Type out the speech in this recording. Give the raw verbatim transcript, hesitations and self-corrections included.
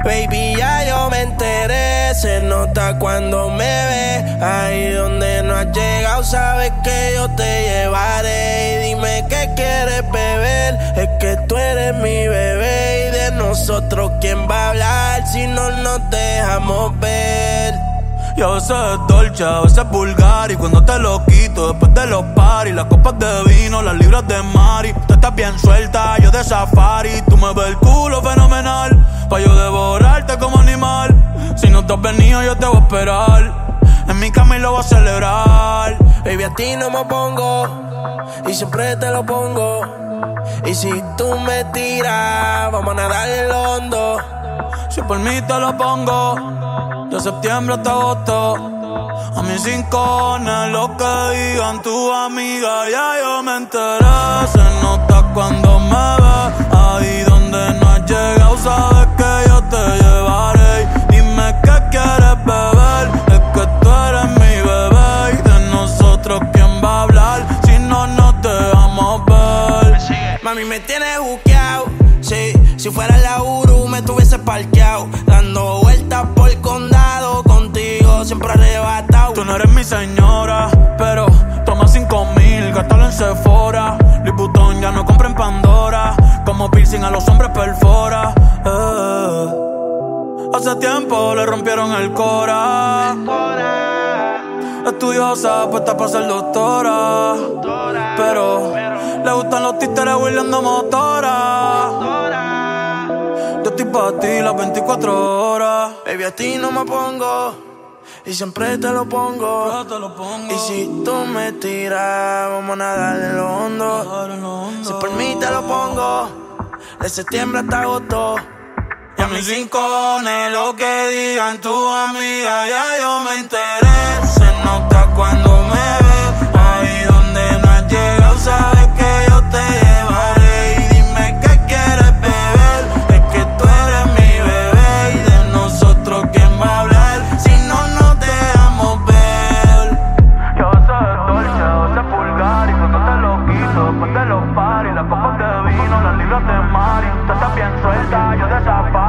Baby, ya yo me enteré, se nota cuando me ves. Ahí donde no has llegado, sabes que yo te llevaré. Y dime qué quieres beber, es que tú eres mi bebé. Y de nosotros, ¿quién va a hablar si no nos dejamos ver? Y a veces es dolce, a veces es vulgar. Y cuando te lo quito, después de los paris, las copas de vino, las libras de Mari. Tú estás bien suelta, yo de safari. Tú me ves el culo fenomenal, pa' yo devorarte como animal. Si no te has venido, yo te voy a esperar. En mi cama y lo voy a celebrar. Baby, a ti no me pongo, y siempre te lo pongo. Y si tú me tiras, vamos a nadar en lo hondo. Si por mí te lo pongo, de septiembre hasta agosto. A mis rincones, lo que digan tu amiga, ya yo me enteré. Se nota cuando me ves, ahí donde no has llegado, sabes que yo te llevaré. Dime qué quieres beber, es que tú eres mi bebé. Y de nosotros, ¿quién va a hablar si no nos dejamos ver? Mami, me tienes buqueado, sí. Si fuera la Uru, me tuviese parqueado, dando vueltas por el condado, contigo siempre arrebatado. Tú no eres mi señora, pero toma cinco mil, gástalo en Sephora. Louis Vuitton ya no compra en Pandora, como piercing a los hombres perfora. eh. Hace tiempo le rompieron el cora. Estudiosa, puesta para ser doctora, pero le gustan los títeres huirleando motora. Yo estoy pa' ti las veinticuatro horas. Baby, a ti no me pongo, y siempre te lo pongo. Yo te lo pongo. Y si tú me tiras, vamos a nadar en lo hondo. Si por mí te lo pongo, de septiembre hasta agosto. Y a mis rincones, lo que digan tu amiga, ya yo me enteré. Se nota cuando me ves, ahí donde no has llegado, sabes que yo te llevaré. Y dime qué quieres beber, es que tú eres mi bebé. Y de nosotros, ¿quién va a hablar si no nos dejamos ver? Y a veces es dolce, a veces es vulgar. Y cuando te lo quito, después de los paris, las copas de vino, las libras de Mari. Tú estás bien suelta, yo de safari.